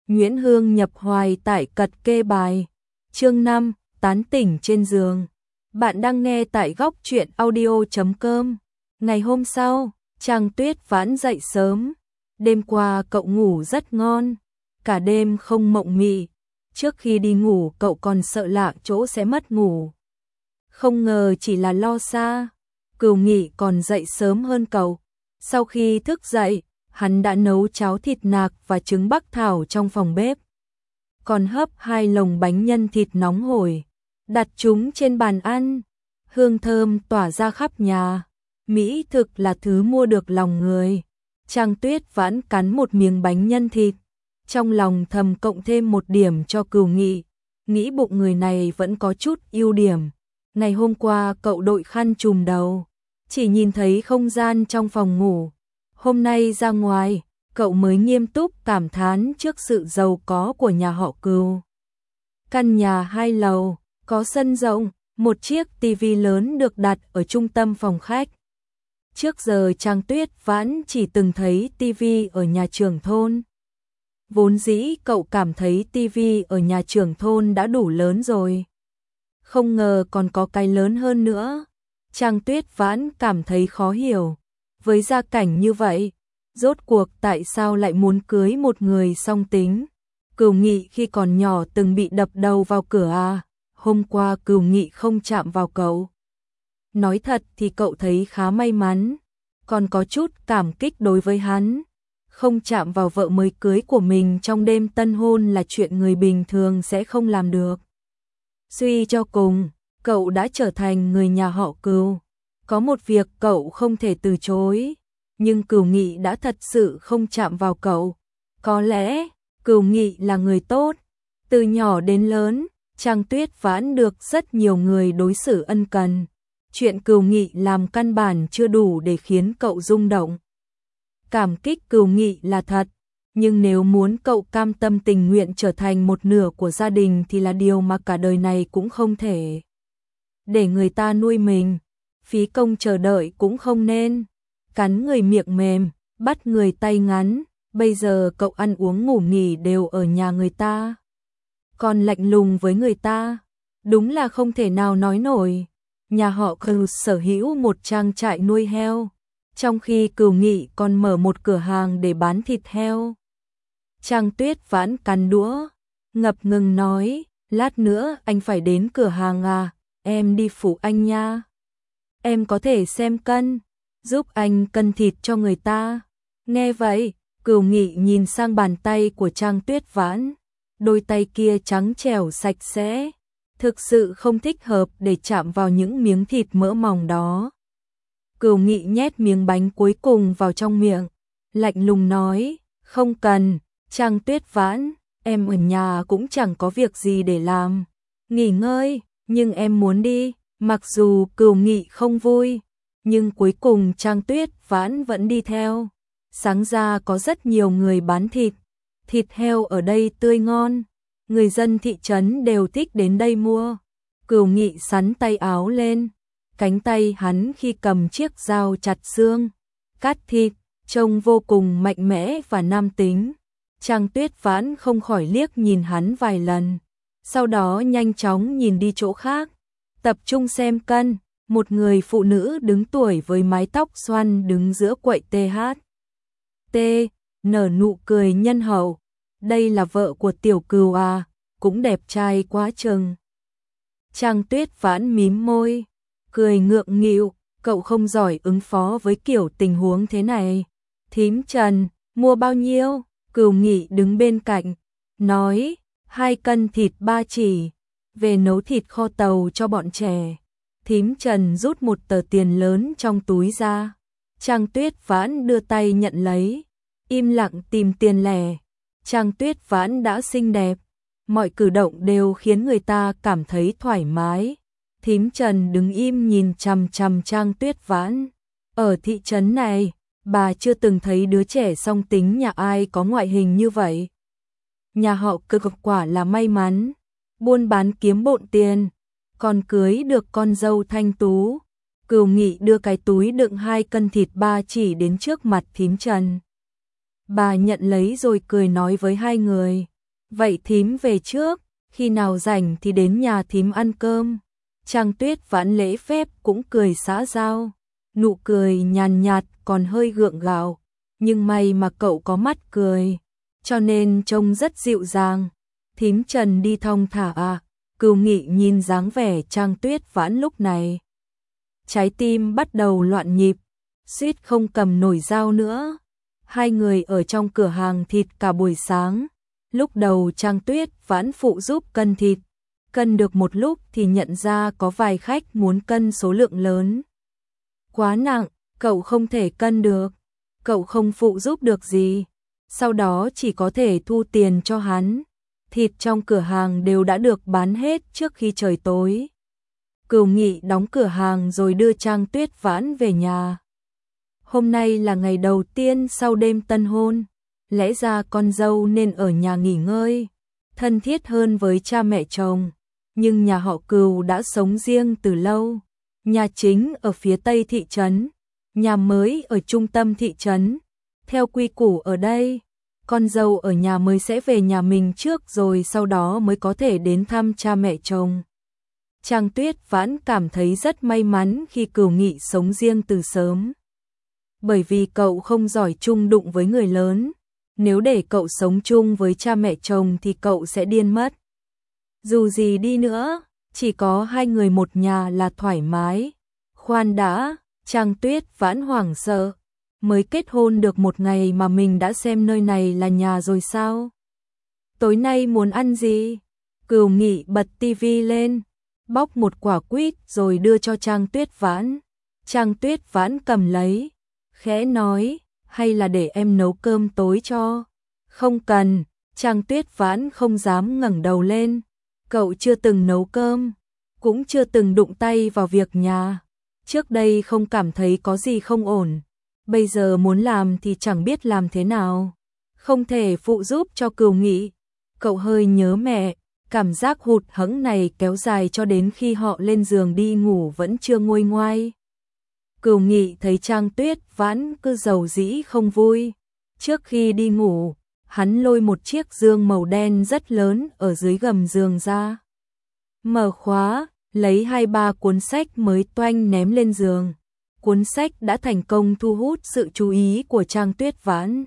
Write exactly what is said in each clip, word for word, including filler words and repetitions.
Nguyễn Hương nhập hoài tại cật kê bài. Chương năm, tán tỉnh trên giường. Bạn đang nghe tại góc truyện audio chấm com. Ngày hôm sau, Trang Tuyết Vãn dậy sớm. Đêm qua cậu ngủ rất ngon, cả đêm không mộng mị. Trước khi đi ngủ cậu còn sợ lạ chỗ sẽ mất ngủ. Không ngờ chỉ là lo xa. Cửu Nghị còn dậy sớm hơn cậu. Sau khi thức dậy, hắn đã nấu cháo thịt nạc và trứng bắc thảo trong phòng bếp. Còn hấp hai lồng bánh nhân thịt nóng hổi, đặt chúng trên bàn ăn. Hương thơm tỏa ra khắp nhà. Mỹ thực là thứ mua được lòng người. Trang Tuyết Vãn cắn một miếng bánh nhân thịt, trong lòng thầm cộng thêm một điểm cho Cửu Nghị. Nghĩ bụng người này vẫn có chút ưu điểm. Ngày hôm qua cậu đội khăn trùm đầu, chỉ nhìn thấy không gian trong phòng ngủ. Hôm nay ra ngoài, cậu mới nghiêm túc cảm thán trước sự giàu có của nhà họ Cửu. Căn nhà hai lầu, có sân rộng, một chiếc tivi lớn được đặt ở trung tâm phòng khách. Trước giờ Trang Tuyết Vãn chỉ từng thấy tivi ở nhà trưởng thôn. Vốn dĩ cậu cảm thấy tivi ở nhà trưởng thôn đã đủ lớn rồi. Không ngờ còn có cái lớn hơn nữa. Trang Tuyết Vãn cảm thấy khó hiểu. Với gia cảnh như vậy, rốt cuộc tại sao lại muốn cưới một người song tính? Cửu Nghị khi còn nhỏ từng bị đập đầu vào cửa à? Hôm qua Cửu Nghị không chạm vào cậu. Nói thật thì cậu thấy khá may mắn, còn có chút cảm kích đối với hắn. Không chạm vào vợ mới cưới của mình trong đêm tân hôn là chuyện người bình thường sẽ không làm được. Suy cho cùng, cậu đã trở thành người nhà họ Cửu. Có một việc cậu không thể từ chối, nhưng Cửu Nghị đã thật sự không chạm vào cậu. Có lẽ, Cửu Nghị là người tốt. Từ nhỏ đến lớn, Trang Tuyết Vãn được rất nhiều người đối xử ân cần. Chuyện Cửu Nghị làm căn bản chưa đủ để khiến cậu rung động. Cảm kích Cửu Nghị là thật, nhưng nếu muốn cậu cam tâm tình nguyện trở thành một nửa của gia đình thì là điều mà cả đời này cũng không thể. Để người ta nuôi mình, phí công chờ đợi cũng không nên. Cắn người miệng mềm, bắt người tay ngắn. Bây giờ cậu ăn uống ngủ nghỉ đều ở nhà người ta, còn lạnh lùng với người ta, đúng là không thể nào nói nổi. Nhà họ Cửu sở hữu một trang trại nuôi heo, trong khi Cửu Nghị còn mở một cửa hàng để bán thịt heo. Trang Tuyết Vãn cắn đũa, ngập ngừng nói, lát nữa anh phải đến cửa hàng à, em đi phụ anh nha. Em có thể xem cân, giúp anh cân thịt cho người ta. Nghe vậy, Cửu Nghị nhìn sang bàn tay của Trang Tuyết Vãn, đôi tay kia trắng trẻo sạch sẽ, thực sự không thích hợp để chạm vào những miếng thịt mỡ mỏng đó. Cửu Nghị nhét miếng bánh cuối cùng vào trong miệng, lạnh lùng nói, không cần, Trang Tuyết Vãn, em ở nhà cũng chẳng có việc gì để làm. Nghỉ ngơi, nhưng em muốn đi. Mặc dù Cửu Nghị không vui, nhưng cuối cùng Trang Tuyết Vãn vẫn đi theo. Sáng ra có rất nhiều người bán thịt. Thịt heo ở đây tươi ngon, người dân thị trấn đều thích đến đây mua. Cửu Nghị sắn tay áo lên, cánh tay hắn khi cầm chiếc dao chặt xương, cắt thịt, trông vô cùng mạnh mẽ và nam tính. Trang Tuyết Vãn không khỏi liếc nhìn hắn vài lần, sau đó nhanh chóng nhìn đi chỗ khác, tập trung xem cân. Một người phụ nữ đứng tuổi với mái tóc xoăn đứng giữa quầy tê hát tê, nở nụ cười nhân hậu. Đây là vợ của Tiểu Cửu à, cũng đẹp trai quá chừng. Trang Tuyết Vãn mím môi, cười ngượng nghịu, cậu không giỏi ứng phó với kiểu tình huống thế này. Thím Trần, mua bao nhiêu? Cửu Nghị đứng bên cạnh, nói, hai cân thịt ba chỉ, về nấu thịt kho tàu cho bọn trẻ. Thím Trần rút một tờ tiền lớn trong túi ra. Trang Tuyết Vãn đưa tay nhận lấy, im lặng tìm tiền lẻ. Trang Tuyết Vãn đã xinh đẹp, mọi cử động đều khiến người ta cảm thấy thoải mái. Thím Trần đứng im nhìn chằm chằm Trang Tuyết Vãn. Ở thị trấn này, bà chưa từng thấy đứa trẻ song tính nhà ai có ngoại hình như vậy. Nhà họ cực quả là may mắn, buôn bán kiếm bộn tiền, còn cưới được con dâu thanh tú. Cửu Nghị đưa cái túi đựng hai cân thịt ba chỉ đến trước mặt thím Trần. Bà nhận lấy rồi cười nói với hai người, Vậy thím về trước, khi nào rảnh thì đến nhà thím ăn cơm. Trang Tuyết Vãn lễ phép cũng cười xã giao, nụ cười nhàn nhạt còn hơi gượng gạo, nhưng may mà cậu có mắt cười, cho nên trông rất dịu dàng. Thím Trần đi thong thả à? Cửu Nghị nhìn dáng vẻ Trang Tuyết Vãn lúc này, trái tim bắt đầu loạn nhịp, suýt không cầm nổi dao nữa. Hai người ở trong cửa hàng thịt cả buổi sáng. Lúc đầu Trang Tuyết Vãn phụ giúp cân thịt, cân được một lúc thì nhận ra có vài khách muốn cân số lượng lớn. Quá nặng, cậu không thể cân được, cậu không phụ giúp được gì, sau đó chỉ có thể thu tiền cho hắn. Thịt trong cửa hàng đều đã được bán hết trước khi trời tối. Cửu Nghị đóng cửa hàng rồi đưa Trang Tuyết Vãn về nhà. Hôm nay là ngày đầu tiên sau đêm tân hôn, lẽ ra con dâu nên ở nhà nghỉ ngơi, thân thiết hơn với cha mẹ chồng, nhưng nhà họ Cửu đã sống riêng từ lâu. Nhà chính ở phía tây thị trấn, nhà mới ở trung tâm thị trấn. Theo quy củ ở đây, con dâu ở nhà mới sẽ về nhà mình trước rồi sau đó mới có thể đến thăm cha mẹ chồng. Trang Tuyết Vãn cảm thấy rất may mắn khi Cửu Nghị sống riêng từ sớm. Bởi vì cậu không giỏi chung đụng với người lớn, nếu để cậu sống chung với cha mẹ chồng thì cậu sẽ điên mất. Dù gì đi nữa, chỉ có hai người một nhà là thoải mái. Khoan đã, Trang Tuyết Vãn hoảng sợ, mới kết hôn được một ngày mà mình đã xem nơi này là nhà rồi sao? Tối nay muốn ăn gì? Cửu Nghị bật tivi lên, bóc một quả quýt rồi đưa cho Trang Tuyết Vãn. Trang Tuyết Vãn cầm lấy, khẽ nói, hay là để em nấu cơm tối cho? Không cần, Trang Tuyết Vãn không dám ngẩng đầu lên. Cậu chưa từng nấu cơm, cũng chưa từng đụng tay vào việc nhà. Trước đây không cảm thấy có gì không ổn, bây giờ muốn làm thì chẳng biết làm thế nào. Không thể phụ giúp cho Cửu Nghị. Cậu hơi nhớ mẹ, cảm giác hụt hẫng này kéo dài cho đến khi họ lên giường đi ngủ vẫn chưa nguôi ngoai. Cửu Nghị thấy Trang Tuyết Vãn cứ rầu rĩ không vui. Trước khi đi ngủ, hắn lôi một chiếc giường màu đen rất lớn ở dưới gầm giường ra. Mở khóa, lấy hai ba cuốn sách mới toanh ném lên giường. Cuốn sách đã thành công thu hút sự chú ý của Trang Tuyết Vãn.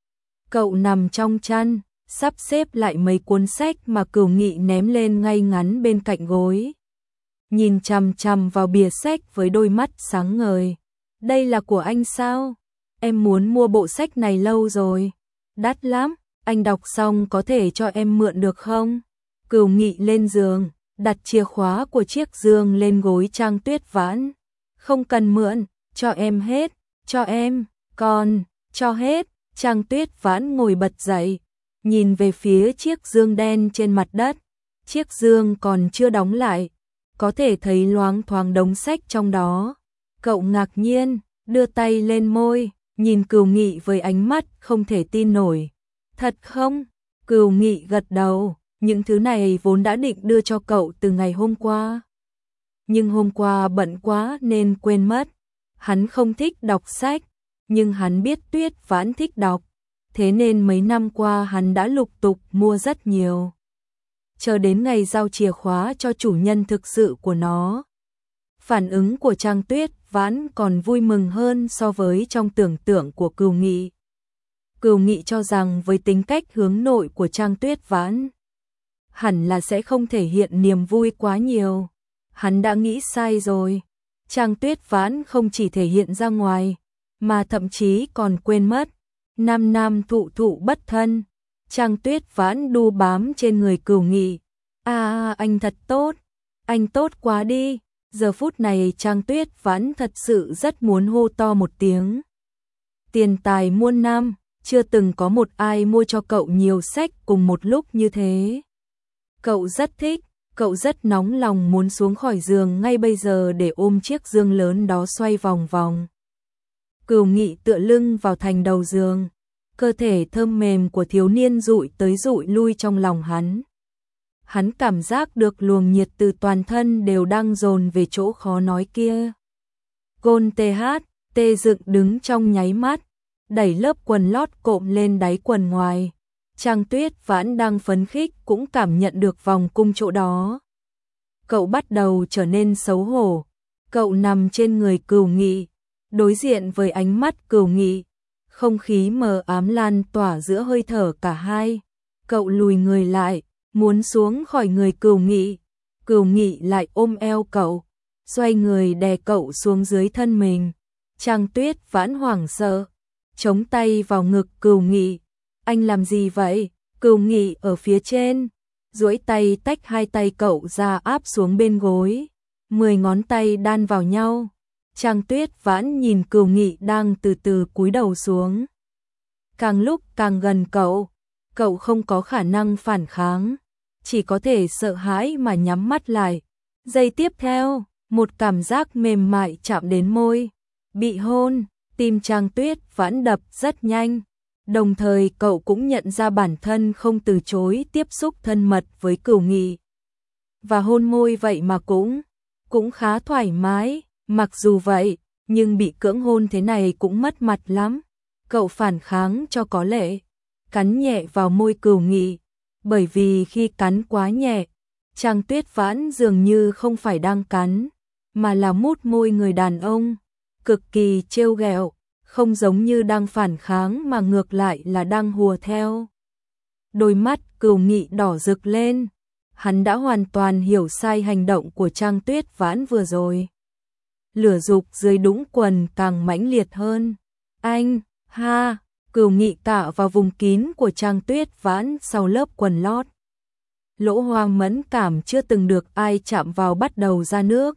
Cậu nằm trong chăn, sắp xếp lại mấy cuốn sách mà Cửu Nghị ném lên ngay ngắn bên cạnh gối. Nhìn chằm chằm vào bìa sách với đôi mắt sáng ngời. Đây là của anh sao? Em muốn mua bộ sách này lâu rồi. Đắt lắm, anh đọc xong có thể cho em mượn được không? Cửu Nghị lên giường, đặt chìa khóa của chiếc giường lên gối Trang Tuyết Vãn. Không cần mượn, cho em hết, cho em, con, cho hết. Trang Tuyết Vãn ngồi bật dậy, nhìn về phía chiếc giường đen trên mặt đất. Chiếc giường còn chưa đóng lại, có thể thấy loáng thoáng đống sách trong đó. Cậu ngạc nhiên, đưa tay lên môi, nhìn Cửu Nghị với ánh mắt không thể tin nổi. Thật không? Cửu Nghị gật đầu, những thứ này vốn đã định đưa cho cậu từ ngày hôm qua. Nhưng hôm qua bận quá nên quên mất. Hắn không thích đọc sách, nhưng hắn biết Tuyết Vãn thích đọc, thế nên mấy năm qua hắn đã lục tục mua rất nhiều. Chờ đến ngày giao chìa khóa cho chủ nhân thực sự của nó. Phản ứng của Trang Tuyết Vãn còn vui mừng hơn so với trong tưởng tượng của Cửu Nghị. Cửu Nghị cho rằng với tính cách hướng nội của Trang Tuyết Vãn, hẳn là sẽ không thể hiện niềm vui quá nhiều. Hắn đã nghĩ sai rồi. Trang Tuyết Vãn không chỉ thể hiện ra ngoài, mà thậm chí còn quên mất. Năm năm thụ thụ bất thân. Trang Tuyết Vãn đu bám trên người Cửu Nghị. À, anh thật tốt. Anh tốt quá đi. Giờ phút này Trang Tuyết Vãn thật sự rất muốn hô to một tiếng. Tiền tài muôn năm, chưa từng có một ai mua cho cậu nhiều sách cùng một lúc như thế. Cậu rất thích, cậu rất nóng lòng muốn xuống khỏi giường ngay bây giờ để ôm chiếc giường lớn đó xoay vòng vòng. Cửu Nghị tựa lưng vào thành đầu giường, cơ thể thơm mềm của thiếu niên dụi tới dụi lui trong lòng hắn. Hắn cảm giác được luồng nhiệt từ toàn thân đều đang dồn về chỗ khó nói kia. Gôn tê hát, tê dựng đứng trong nháy mắt, đẩy lớp quần lót cộm lên đáy quần ngoài. Trang Tuyết Vãn đang phấn khích cũng cảm nhận được vòng cung chỗ đó. Cậu bắt đầu trở nên xấu hổ. Cậu nằm trên người Cửu Nghị, đối diện với ánh mắt Cửu Nghị. Không khí mờ ám lan tỏa giữa hơi thở cả hai. Cậu lùi người lại, muốn xuống khỏi người Cửu Nghị. Cửu Nghị lại ôm eo cậu, xoay người đè cậu xuống dưới thân mình. Trang Tuyết Vãn hoảng sợ, chống tay vào ngực Cửu Nghị. Anh làm gì vậy? Cửu Nghị ở phía trên, duỗi tay tách hai tay cậu ra áp xuống bên gối. Mười ngón tay đan vào nhau. Trang Tuyết Vãn nhìn Cửu Nghị đang từ từ cúi đầu xuống. Càng lúc càng gần cậu, cậu không có khả năng phản kháng, chỉ có thể sợ hãi mà nhắm mắt lại. Giây tiếp theo, một cảm giác mềm mại chạm đến môi. Bị hôn, tim Trang Tuyết Vãn đập rất nhanh. Đồng thời cậu cũng nhận ra bản thân không từ chối tiếp xúc thân mật với Cửu Nghị. Và hôn môi vậy mà cũng, cũng khá thoải mái. Mặc dù vậy, nhưng bị cưỡng hôn thế này cũng mất mặt lắm. Cậu phản kháng cho có lệ, cắn nhẹ vào môi Cửu Nghị. Bởi vì khi cắn quá nhẹ, Trang Tuyết Vãn dường như không phải đang cắn, mà là mút môi người đàn ông, cực kỳ trêu ghẹo, không giống như đang phản kháng mà ngược lại là đang hùa theo. Đôi mắt Cửu Nghị đỏ rực lên, hắn đã hoàn toàn hiểu sai hành động của Trang Tuyết Vãn vừa rồi. Lửa dục dưới đũng quần càng mãnh liệt hơn. Anh, ha, Cửu Nghị cạ vào vùng kín của Trang Tuyết Vãn sau lớp quần lót. Lỗ hoa mẫn cảm chưa từng được ai chạm vào bắt đầu ra nước.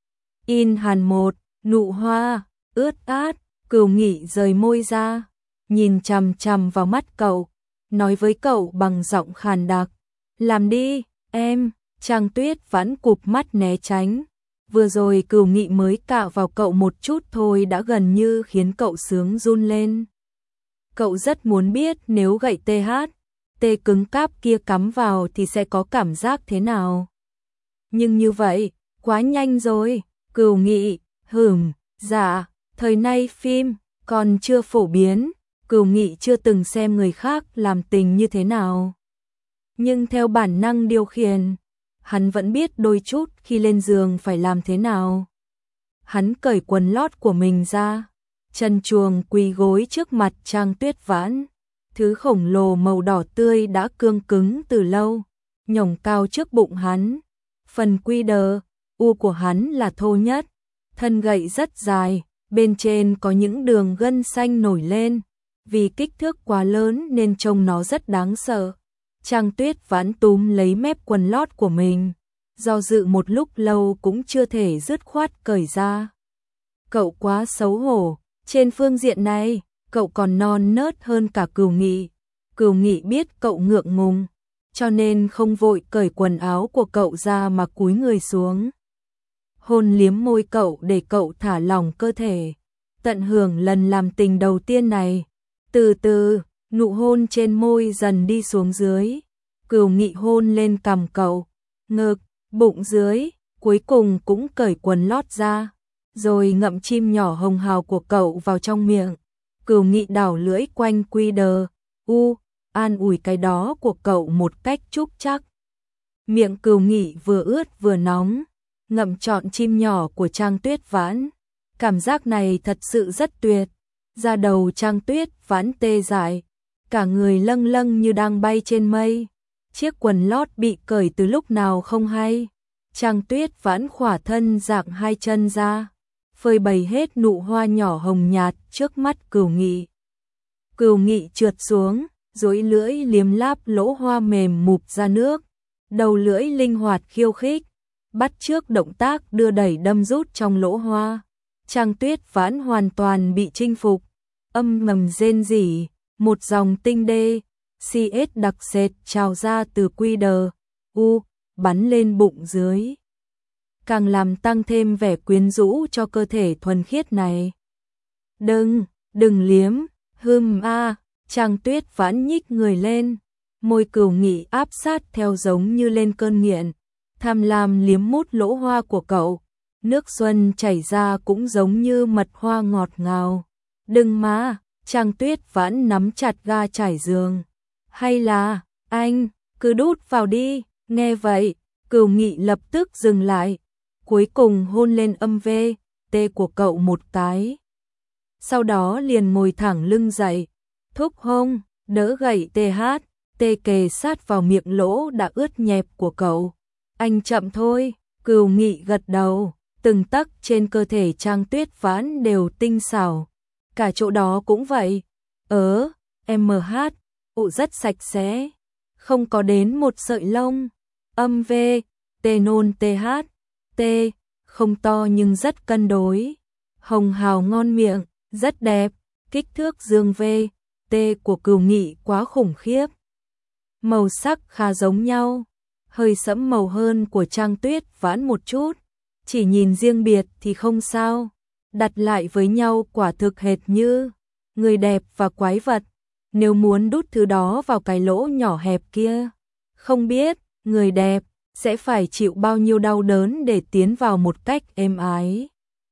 In hàn một, nụ hoa, ướt át, Cửu Nghị rời môi ra, nhìn chằm chằm vào mắt cậu, nói với cậu bằng giọng khàn đặc. Làm đi, em. Trang Tuyết Vãn cụp mắt né tránh. Vừa rồi Cửu Nghị mới cạo vào cậu một chút thôi đã gần như khiến cậu sướng run lên. Cậu rất muốn biết nếu gậy tê hát, tê cứng cáp kia cắm vào thì sẽ có cảm giác thế nào. Nhưng như vậy, quá nhanh rồi. Cửu Nghị, hửm, dạ, thời nay phim còn chưa phổ biến, Cửu Nghị chưa từng xem người khác làm tình như thế nào. Nhưng theo bản năng điều khiển, hắn vẫn biết đôi chút khi lên giường phải làm thế nào. Hắn cởi quần lót của mình ra, chân chuồng quỳ gối trước mặt Trang Tuyết Vãn. Thứ khổng lồ màu đỏ tươi đã cương cứng từ lâu, nhổng cao trước bụng hắn. Phần quy đờ, u của hắn là thô nhất, thân gậy rất dài, bên trên có những đường gân xanh nổi lên. Vì kích thước quá lớn nên trông nó rất đáng sợ. Trang Tuyết Vãn túm lấy mép quần lót của mình, do dự một lúc lâu cũng chưa thể dứt khoát cởi ra. Cậu quá xấu hổ, trên phương diện này, cậu còn non nớt hơn cả Cửu Nghị. Cửu Nghị biết cậu ngượng ngùng, cho nên không vội cởi quần áo của cậu ra mà cúi người xuống. Hôn liếm môi cậu để cậu thả lỏng cơ thể, tận hưởng lần làm tình đầu tiên này. Từ từ, nụ hôn trên môi dần đi xuống dưới. Cửu Nghị hôn lên cằm cậu, ngực, bụng dưới, cuối cùng cũng cởi quần lót ra, rồi ngậm chim nhỏ hồng hào của cậu vào trong miệng. Cửu Nghị đảo lưỡi quanh quy đờ, u, an ủi cái đó của cậu một cách trúc chắc. Miệng Cửu Nghị vừa ướt vừa nóng, ngậm trọn chim nhỏ của Trang Tuyết Vãn. Cảm giác này thật sự rất tuyệt. Da đầu Trang Tuyết Vãn tê dại, cả người lâng lâng như đang bay trên mây. Chiếc quần lót bị cởi từ lúc nào không hay. Trang Tuyết Vãn khỏa thân dạng hai chân ra, phơi bày hết nụ hoa nhỏ hồng nhạt trước mắt Cửu Nghị. Cửu Nghị trượt xuống, duỗi lưỡi liếm láp lỗ hoa mềm mụp ra nước, đầu lưỡi linh hoạt khiêu khích, bắt chước động tác đưa đẩy đâm rút trong lỗ hoa. Trang Tuyết Vãn hoàn toàn bị chinh phục, âm ngầm rên rỉ, một dòng tinh đê, xê ét đặc sệt trào ra từ quy đờ, u, bắn lên bụng dưới. Càng làm tăng thêm vẻ quyến rũ cho cơ thể thuần khiết này. Đừng, đừng liếm, hừm a, Trang Tuyết Vãn nhích người lên, môi Cửu Nghị áp sát theo giống như lên cơn nghiện, tham lam liếm mút lỗ hoa của cậu. Nước xuân chảy ra cũng giống như mật hoa ngọt ngào. Đừng mà, Trang Tuyết Vãn nắm chặt ga trải giường, Hay là, anh, cứ đút vào đi, nghe vậy, Cửu Nghị lập tức dừng lại, cuối cùng hôn lên âm V, T của cậu một cái. Sau đó liền ngồi thẳng lưng dậy, thúc hông, đỡ gậy T H, T kề sát vào miệng lỗ đã ướt nhẹp của cậu. Anh chậm thôi, Cửu Nghị gật đầu, từng tấc trên cơ thể Trang Tuyết Vãn đều tinh xảo. Cả chỗ đó cũng vậy. Ớ, em hát, ụ rất sạch sẽ, không có đến một sợi lông. Âm V, T nôn T H, T, không to nhưng rất cân đối. Hồng hào ngon miệng, rất đẹp, kích thước dương V, T của Cửu Nghị quá khủng khiếp. Màu sắc khá giống nhau, hơi sẫm màu hơn của Trang Tuyết Vãn một chút, chỉ nhìn riêng biệt thì không sao, đặt lại với nhau quả thực hệt như người đẹp và quái vật. Nếu muốn đút thứ đó vào cái lỗ nhỏ hẹp kia, không biết người đẹp sẽ phải chịu bao nhiêu đau đớn để tiến vào một cách êm ái.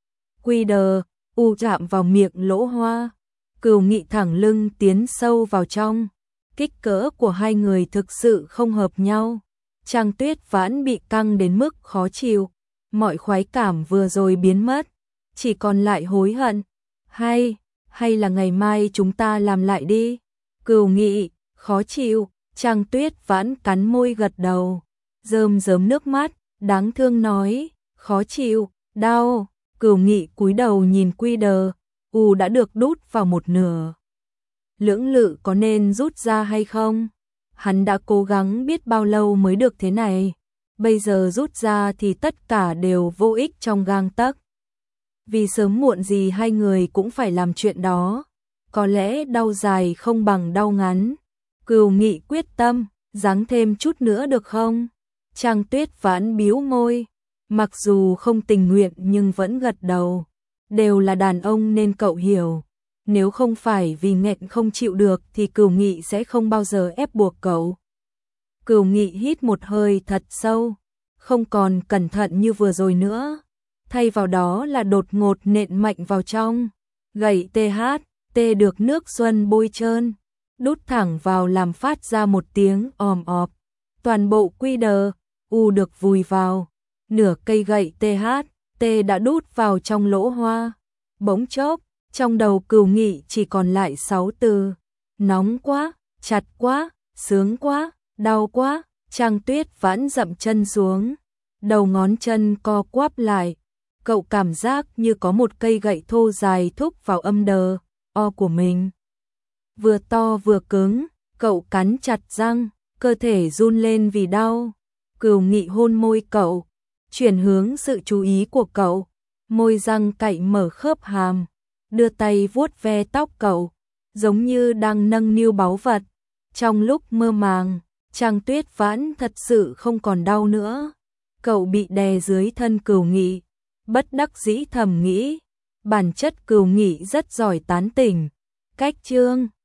Quy đờ, u chạm vào miệng lỗ hoa, Cửu Nghị thẳng lưng tiến sâu vào trong. Kích cỡ của hai người thực sự không hợp nhau. Trang Tuyết Vãn bị căng đến mức khó chịu, mọi khoái cảm vừa rồi biến mất, chỉ còn lại hối hận. Hay, hay là ngày mai chúng ta làm lại đi. Cửu Nghị, khó chịu, Trang Tuyết Vãn cắn môi gật đầu, rơm rớm nước mắt, đáng thương nói, khó chịu, đau. Cửu Nghị cúi đầu nhìn quy đờ, u đã được đút vào một nửa. Lưỡng lự có nên rút ra hay không? Hắn đã cố gắng biết bao lâu mới được thế này, bây giờ rút ra thì tất cả đều vô ích trong gang tấc. Vì sớm muộn gì hai người cũng phải làm chuyện đó, có lẽ đau dài không bằng đau ngắn. Cửu Nghị quyết tâm, giáng thêm chút nữa được không? Trang Tuyết Vãn bĩu môi, mặc dù không tình nguyện nhưng vẫn gật đầu. Đều là đàn ông nên cậu hiểu, nếu không phải vì nghẹn không chịu được thì Cửu Nghị sẽ không bao giờ ép buộc cậu. Cửu Nghị hít một hơi thật sâu, không còn cẩn thận như vừa rồi nữa, thay vào đó là đột ngột nện mạnh vào trong. Gậy T H, T được nước xuân bôi trơn, đút thẳng vào làm phát ra một tiếng òm ọp. Toàn bộ quy đờ, u được vùi vào, nửa cây gậy T H, T đã đút vào trong lỗ hoa. Bỗng chốc, trong đầu Cửu Nghị chỉ còn lại sáu từ: nóng quá, chặt quá, sướng quá, đau quá. Trang Tuyết Vãn dậm chân xuống, đầu ngón chân co quắp lại, cậu cảm giác như có một cây gậy thô dài thúc vào âm đờ, o của mình. Vừa to vừa cứng, cậu cắn chặt răng, cơ thể run lên vì đau. Cửu Nghị hôn môi cậu, chuyển hướng sự chú ý của cậu, môi răng cạy mở khớp hàm, đưa tay vuốt ve tóc cậu, giống như đang nâng niu báu vật. Trong lúc mơ màng, Trang Tuyết Vãn thật sự không còn đau nữa. Cậu bị đè dưới thân Cửu Nghị, bất đắc dĩ thầm nghĩ, bản chất Cửu Nghị rất giỏi tán tỉnh. Cách chương